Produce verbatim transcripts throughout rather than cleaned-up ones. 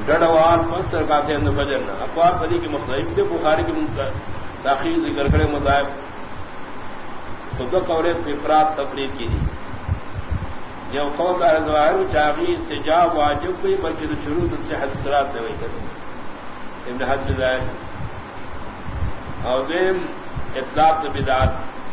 ڈڑوان مستر کافی اندر فجرنا اقوال بدی کی مختلف کے بخاری کی تاخیر ذکر کرے مذاہب تو دو قولیں افراد تفرید کی جو قول دار ظاہر چاغی استجاب واجب کوئی بلکہ شروع سے حد صلات نہیں کرے ابن حد ظاہر اور دیم اطلاق بدعت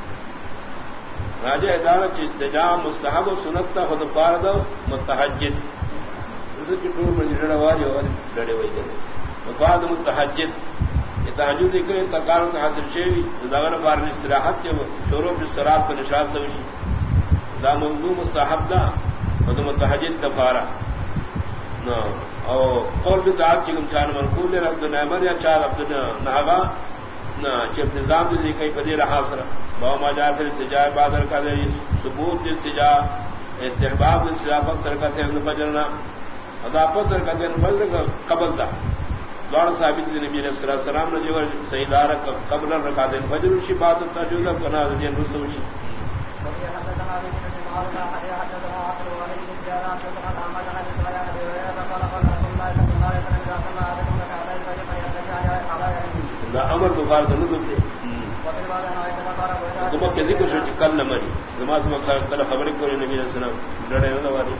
راجہ عدالت استجاب مستحب و سنت خود پارد متحجد اسے کی ٹور میں جڑا ہوا جو لڑے ہوئے گئے مفاد متحجد یہ تہجد کے تقارن کا حاصل شیوی داغن بار استراحت کے شروع میں استراحت پر نشاط سوئی دا موضوع مستحب دا خود متحجد کفارہ نہ اور قول بدعت چکم چار منقول لے عبد النعمر یا چار عبد نہاغا نہ جب نظام دی کئی پدی رہا سر باو ما جا پھر استجاء بادر کا دے ثبوت استجاء استحباب استجاء فسر کا تے فجرنا ادا فسر کا تے فجر قبل دا دوڑ ثابت نبی علیہ الصلوۃ والسلام نے جو صحیح دار قبل رکعت فجر شی بات تجوز کنا دین رسول شی امر دفار سے نظم دے تم کے ذکر سے کل نہ مری نماز میں کل خبر کو نبی علیہ السلام ڈڑے نہ والی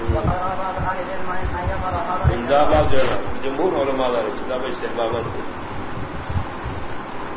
جمہور علماء دار کتاب استحباب